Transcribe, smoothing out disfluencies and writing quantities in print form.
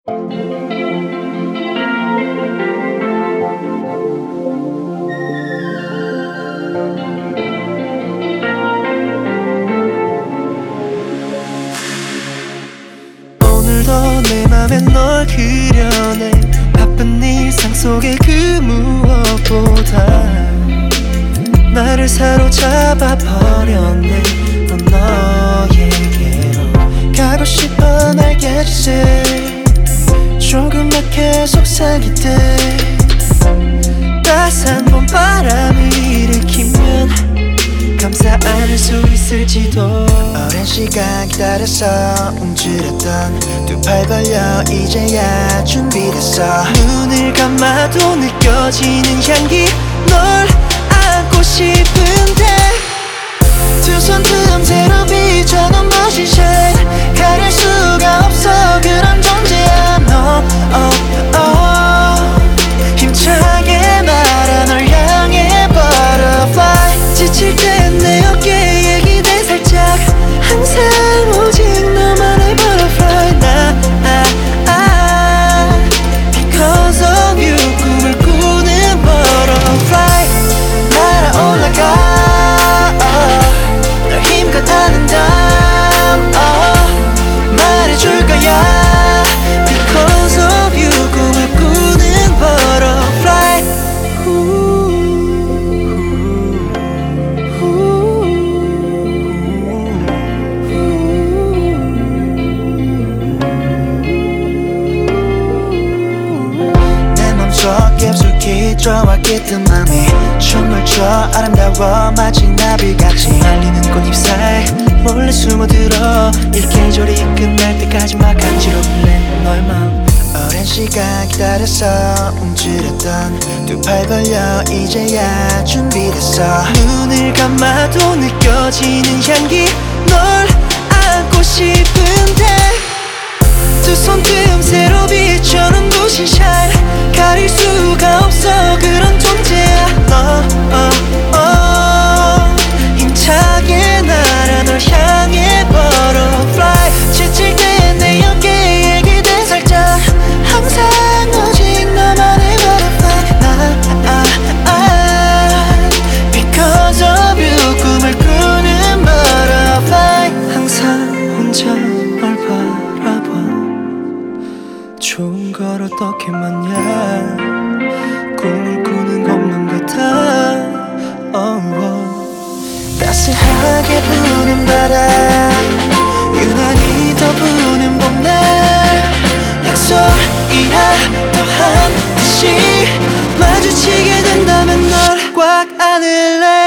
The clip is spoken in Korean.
오늘도 내 맘에 널 그려내. 바쁜 일상 속에 그 무엇보다 나를 사로잡아 버렸네. 넌 너에게로 가고 싶어 날개짓에 조그맣게 속삭일 때 따스한 봄바람이 일으키면 감싸 안을 수 있을지도. 오랜 시간 기다렸어. 움츠렸던 두 팔 벌려 이제야 준비됐어. 눈을 감아도 느껴지는 향기. 널 안고 싶은데 두 손 틈새로 비춰 눈부신 shine. 가릴 수가 없어 그런 존재야 너. 힘차게 말아 널 향해 butterfly. 지칠 땐 내 어깨에 기대 살짝. 항상 오직 너만의 butterfly. Because of you 꿈을 꾸는 butterfly. 날아올라가 널 힘껏 안는담 말해줄 거야. Because of you 꿈을 꾸는 butterfly. 내 맘속 깊숙이 들어왔겠던 맘이 춤을 춰 아름다워 마치 나비같이. 날리는 꽃잎사이 몰래 숨어들어. 이 계절이 끝날 때까지 막 간지럽네 너의 맘. 오랜 시간 기다렸어. 움츠렸던 두 팔 벌려 이제야 준비됐어. 눈을 감아도 느껴지는 향기. 널 안고 싶은데 두 손 틈새로 비춰 눈부신 shine. 가릴 수가 없어 그런 존재야 너. 힘차게 날아 널 향해 butterfly. 지칠 땐 내 어깨에 기대 살짝. 항상 오직 너만의 butterfly. Because of you 꿈을 꾸는 butterfly. 항상 혼자 널 바라봐. 좋은 걸 어떻게 맞냐. 꿈을 꾸는 것만 같아. 따스하게 부는 바람 유난히 더 부는 봄날. 약속이야 더한 듯이 마주치게 된다면 널 꽉 안을래.